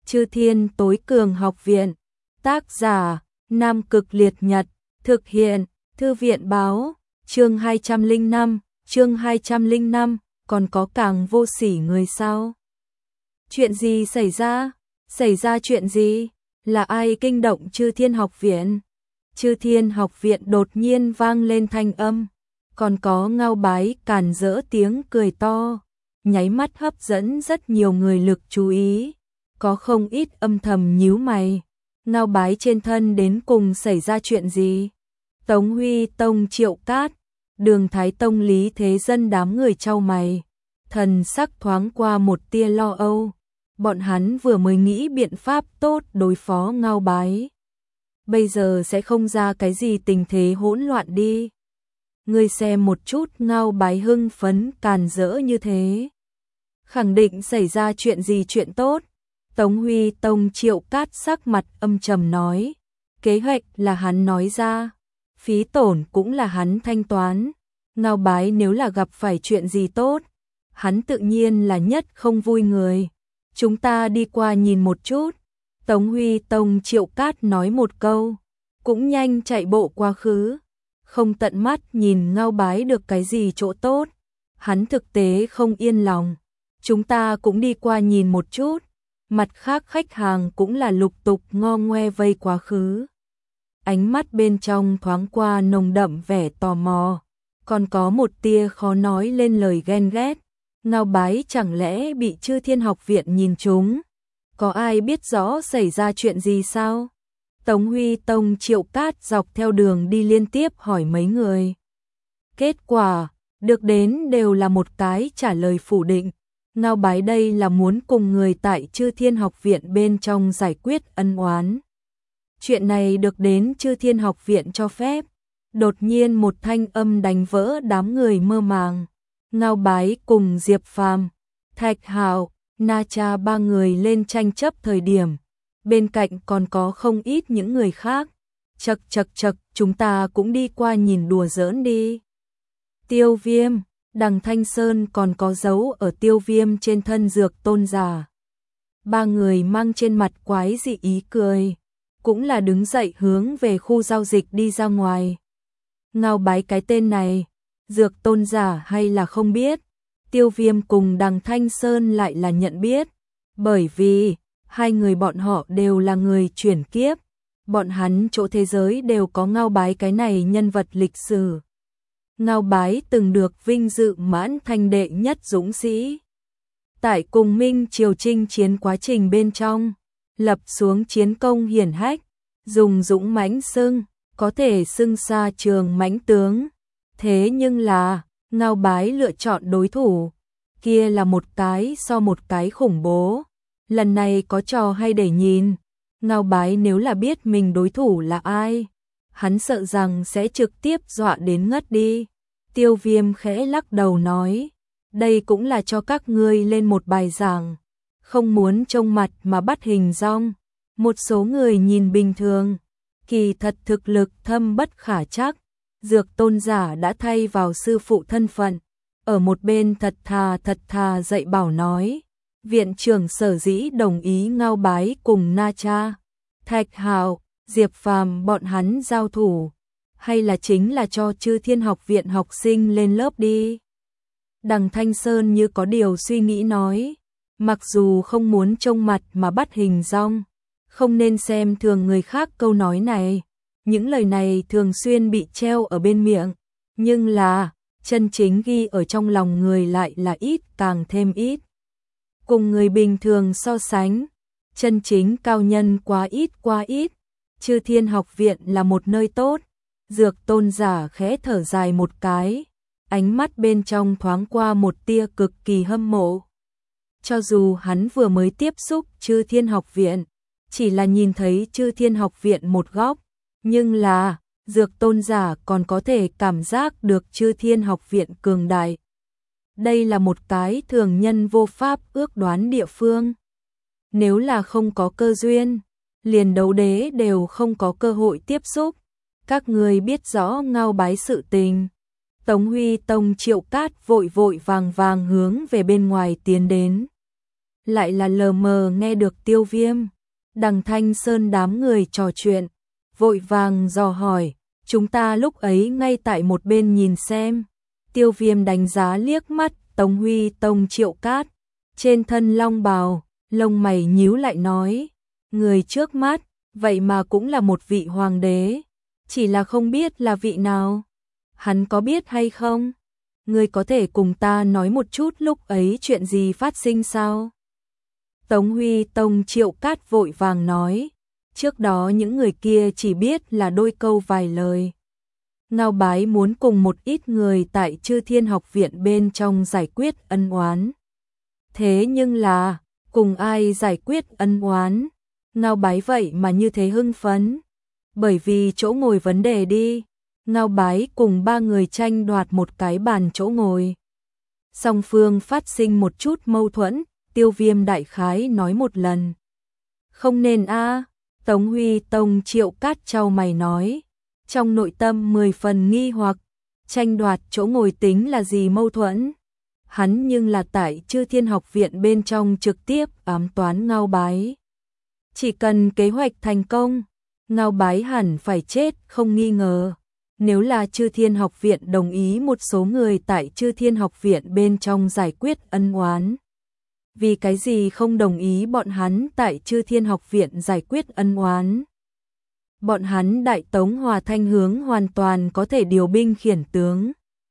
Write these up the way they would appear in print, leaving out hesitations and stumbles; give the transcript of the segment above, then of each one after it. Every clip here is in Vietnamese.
Chư Thiên Tối Cường Học Viện. Tác giả: Nam Cực Liệt Nhật. Thực hiện: Thư viện báo. Chương 205, còn có càng vô sỉ người sao? Chuyện gì xảy ra? Xảy ra chuyện gì? Là ai kinh động Chư Thiên Học Viện? Chư Thiên Học Viện đột nhiên vang lên thanh âm, còn có Ngao Bái càn rỡ tiếng cười to, nháy mắt hấp dẫn rất nhiều người lực chú ý, có không ít âm thầm nhíu mày. Ngao Bái trên thân đến cùng xảy ra chuyện gì? Tống Huy Tông Triệu Cát, Đường Thái Tông Lý Thế Dân đám người chau mày, thần sắc thoáng qua một tia lo âu. Bọn hắn vừa mới nghĩ biện pháp tốt đối phó Ngao Bái, bây giờ sẽ không ra cái gì tình thế hỗn loạn đi. Ngươi xem một chút, Ngao Bái hưng phấn càn rỡ như thế, khẳng định xảy ra chuyện gì chuyện tốt. Tống Huy Tông Triệu Cát sắc mặt âm trầm nói, kế hoạch là hắn nói ra, phí tổn cũng là hắn thanh toán. Ngao Bái nếu là gặp phải chuyện gì tốt, hắn tự nhiên là nhất không vui người. Chúng ta đi qua nhìn một chút. Tống Huy Tông Triệu Cát nói một câu, cũng nhanh chạy bộ quá khứ, không tận mắt nhìn Ngao Bái được cái gì chỗ tốt, hắn thực tế không yên lòng. Chúng ta cũng đi qua nhìn một chút. Mặt khác khách hàng cũng là lục tục ngo ngoe vây quá khứ, ánh mắt bên trong thoáng qua nồng đậm vẻ tò mò, còn có một tia khó nói lên lời ghen ghét. Ngao Bái chẳng lẽ bị Chư Thiên Học Viện nhìn trúng? Có ai biết rõ xảy ra chuyện gì sao? Tống Huy Tông Triệu Cát dọc theo đường đi liên tiếp hỏi mấy người. Kết quả được đến đều là một cái trả lời phủ định. Ngao Bái đây là muốn cùng người tại Chư Thiên Học Viện bên trong giải quyết ân oán. Chuyện này được đến Chư Thiên Học Viện cho phép. Đột nhiên một thanh âm đánh vỡ đám người mơ màng. Ngao Bái cùng Diệp Phàm, Thạch Hạo, Na Cha ba người lên tranh chấp thời điểm, bên cạnh còn có không ít những người khác. Chậc, chúng ta cũng đi qua nhìn đùa giỡn đi. Tiêu Viêm, Đằng Thanh Sơn còn có dấu ở Tiêu Viêm trên thân Dược Tôn giả. Ba người mang trên mặt quái dị ý cười, cũng là đứng dậy hướng về khu giao dịch đi ra ngoài. Ngao Bái cái tên này, Dược Tôn giả hay là không biết, Tiêu Viêm cùng Đằng Thanh Sơn lại là nhận biết, bởi vì hai người bọn họ đều là người chuyển kiếp, bọn hắn chỗ thế giới đều có Ngao Bái cái này nhân vật lịch sử. Ngao Bái từng được vinh dự mãn thành đệ nhất dũng sĩ. Tại cùng Minh Triều chinh chiến quá trình bên trong, lập xuống chiến công hiển hách, dùng dũng mãnh xưng, có thể xưng xa trường mãnh tướng. Thế nhưng là, Ngao Bái lựa chọn đối thủ, kia là một cái so một cái khủng bố. Lần này có trò hay để nhìn, Ngao Bái nếu là biết mình đối thủ là ai, hắn sợ rằng sẽ trực tiếp dọa đến ngất đi. Tiêu Viêm khẽ lắc đầu nói, đây cũng là cho các ngươi lên một bài giảng, không muốn trông mặt mà bắt hình dong. Một số người nhìn bình thường, kỳ thật thực lực thâm bất khả trắc. Dược Tôn giả đã thay vào sư phụ thân phận, ở một bên thật thà dạy bảo nói, viện trưởng sở dĩ đồng ý Ngao Bái cùng Na Cha, Thạch Hạo, Diệp Phàm bọn hắn giao thủ, hay là chính là cho Chư Thiên Học Viện học sinh lên lớp đi. Đằng Thanh Sơn như có điều suy nghĩ nói, mặc dù không muốn trông mặt mà bắt hình dong, không nên xem thường người khác câu nói này. Những lời này thường xuyên bị treo ở bên miệng, nhưng là chân chính ghi ở trong lòng người lại là ít càng thêm ít. Cùng người bình thường so sánh, chân chính cao nhân quá ít. Chư Thiên Học Viện là một nơi tốt. Dược Tôn giả khẽ thở dài một cái, ánh mắt bên trong thoáng qua một tia cực kỳ hâm mộ. Cho dù hắn vừa mới tiếp xúc Chư Thiên Học Viện, chỉ là nhìn thấy Chư Thiên Học Viện một góc, nhưng là Dược Tôn giả còn có thể cảm giác được Chư Thiên Học Viện cường đại. Đây là một cái thường nhân vô pháp ước đoán địa phương. Nếu là không có cơ duyên, liền đấu đế đều không có cơ hội tiếp xúc. Các người biết rõ Ngao Bái sự tình. Tống Huy Tông Triệu Cát vội vàng hướng về bên ngoài tiến đến. lại là lờ mờ nghe được Tiêu Viêm, Đằng Thanh Sơn đám người trò chuyện, vội vàng dò hỏi, chúng ta lúc ấy ngay tại một bên nhìn xem. Tiêu Viêm đánh giá liếc mắt Tống Huy Tông Triệu Cát, trên thân long bào, lông mày nhíu lại nói, người trước mắt, vậy mà cũng là một vị hoàng đế, chỉ là không biết là vị nào. Hắn có biết hay không? Ngươi có thể cùng ta nói một chút lúc ấy chuyện gì phát sinh sao? Tống Huy Tông Triệu Cát vội vàng nói, trước đó những người kia chỉ biết là đôi câu vài lời. Ngao Bái muốn cùng một ít người tại Chư Thiên Học Viện bên trong giải quyết ân oán. Thế nhưng là, cùng ai giải quyết ân oán? Ngao Bái vậy mà như thế hưng phấn. Bởi vì chỗ ngồi vấn đề đi, Ngao Bái cùng 3 người tranh đoạt một cái bàn chỗ ngồi. Song phương phát sinh một chút mâu thuẫn, Tiêu Viêm đại khái nói một lần. Không nên a. Tống Huy Tông Triệu Cát chau mày nói, trong nội tâm 10 phần nghi hoặc, tranh đoạt chỗ ngồi tính là gì mâu thuẫn? Hắn nhưng là tại Chư Thiên Học Viện bên trong trực tiếp ám toán Ngao Bái. Chỉ cần kế hoạch thành công, Ngao Bái hẳn phải chết không nghi ngờ. Nếu là Chư Thiên Học Viện đồng ý một số người tại Chư Thiên Học Viện bên trong giải quyết ân oán, vì cái gì không đồng ý bọn hắn tại Chư Thiên Học Viện giải quyết ân oán? Bọn hắn Đại Tống Hòa Thanh hướng hoàn toàn có thể điều binh khiển tướng.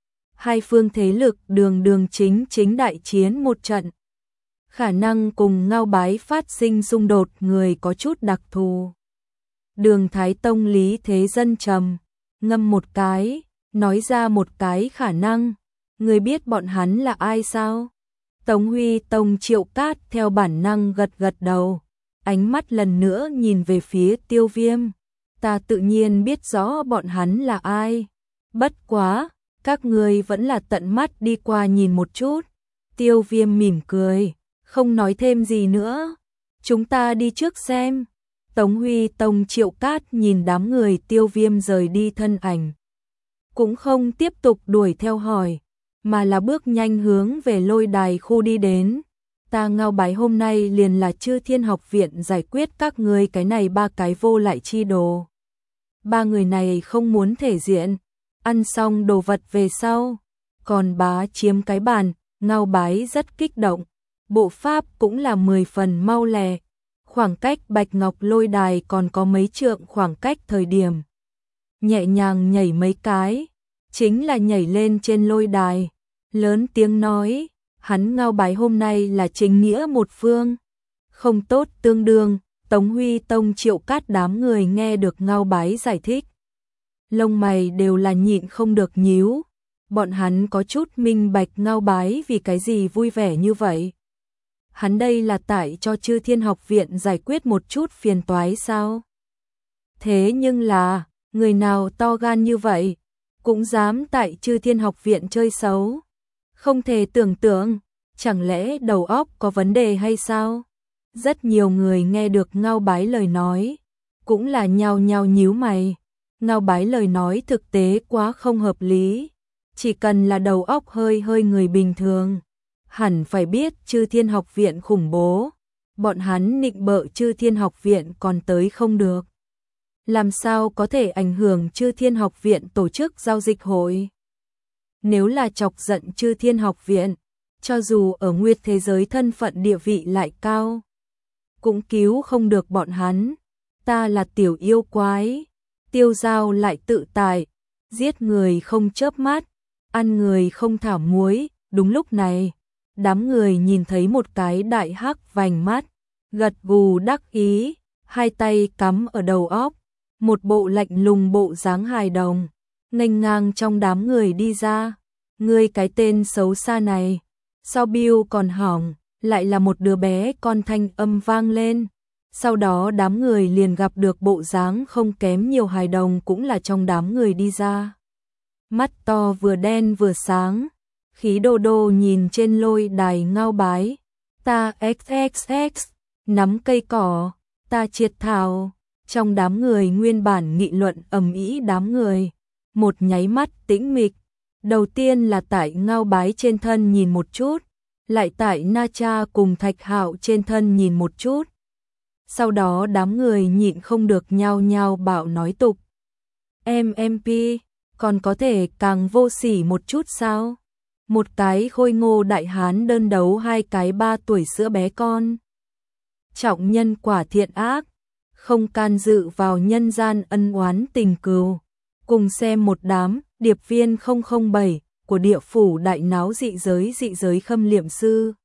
Hai phương thế lực đường đường chính đại chiến một trận. Khả năng cùng Ngao Bái phát sinh xung đột người có chút đặc thù. Đường Thái Tông Lý Thế Dân trầm ngâm một cái, nói ra một cái khả năng. Người biết bọn hắn là ai sao? Tống Huy Tông Triệu Cát theo bản năng gật gật đầu, ánh mắt lần nữa nhìn về phía Tiêu Viêm. Ta tự nhiên biết rõ bọn hắn là ai. Bất quá, các người vẫn là tận mắt đi qua nhìn một chút. Tiêu Viêm mỉm cười, không nói thêm gì nữa. Chúng ta đi trước xem. Tống Huy Tông Triệu Cát nhìn đám người Tiêu Viêm rời đi thân ảnh, cũng không tiếp tục đuổi theo hỏi, mà là bước nhanh hướng về lôi đài khu đi đến. Ta Ngao Bái hôm nay liền là Chư Thiên Học Viện giải quyết các ngươi cái này 3 cái vô lại chi đồ. 3 người này không muốn thể diện, ăn xong đồ vật về sau, còn bá chiếm cái bàn. Ngao Bái rất kích động, bộ pháp cũng là 10 phần mau lẹ. Khoảng cách Bạch Ngọc lôi đài còn có mấy trượng khoảng cách thời điểm. Nhẹ nhàng nhảy mấy cái, chính là nhảy lên trên lôi đài, lớn tiếng nói, hắn Ngao Bái hôm nay là chính nghĩa một phương. Không tốt tương đương. Tống Huy Tông Triệu Cát đám người nghe được Ngao Bái giải thích, lông mày đều là nhịn không được nhíu. Bọn hắn có chút minh bạch Ngao Bái vì cái gì vui vẻ như vậy. Hắn đây là tại cho Chư Thiên Học Viện giải quyết một chút phiền toái sao? Thế nhưng là, người nào to gan như vậy, cũng dám tại Chư Thiên Học Viện chơi xấu. Không thể tưởng tượng, chẳng lẽ đầu óc có vấn đề hay sao? Rất nhiều người nghe được Ngao Bái lời nói, cũng là nhao nhao nhíu mày. Ngao Bái lời nói thực tế quá không hợp lý. Chỉ cần là đầu óc hơi người bình thường, hẳn phải biết Chư Thiên Học Viện khủng bố. Bọn hắn nịnh bợ Chư Thiên Học Viện còn tới không được. Làm sao có thể ảnh hưởng Chư Thiên Học Viện tổ chức giao dịch hội? Nếu là chọc giận Chư Thiên Học Viện, cho dù ở nguyệt thế giới thân phận địa vị lại cao, cũng cứu không được bọn hắn. Ta là tiểu yêu quái, tiêu dao lại tự tại, giết người không chớp mắt, ăn người không thả muối. Đúng lúc này, đám người nhìn thấy một cái đại hắc vành mắt, gật gù đắc ý, hai tay cắm ở đầu óc, một bộ lạnh lùng bộ dáng hài đồng, nghênh ngang trong đám người đi ra. Ngươi cái tên xấu xa này, sao Bill còn hỏng, lại là một đứa bé con, thanh âm vang lên. Sau đó đám người liền gặp được bộ dáng không kém nhiều hài đồng cũng là trong đám người đi ra. Mắt to vừa đen vừa sáng, khí đô đô nhìn trên lôi đài Ngao Bái. Ta XXX, nắm cây cỏ, ta triệt thảo. Trong đám người nguyên bản nghị luận ầm ĩ đám người, một nháy mắt tĩnh mịch. Đầu tiên là tại Ngao Bái trên thân nhìn một chút, lại tại Na Cha cùng Thạch Hạo trên thân nhìn một chút. Sau đó đám người nhịn không được nhao nhao bảo nói tục. MP, còn có thể càng vô sỉ một chút sao? Một cái khôi ngô đại hán đơn đấu hai cái 3 tuổi sữa bé con. Trọng nhân quả thiện ác, không can dự vào nhân gian ân oán tình cừu. Cùng xem một đám điệp viên 007 của địa phủ đại náo dị giới khâm liệm sư.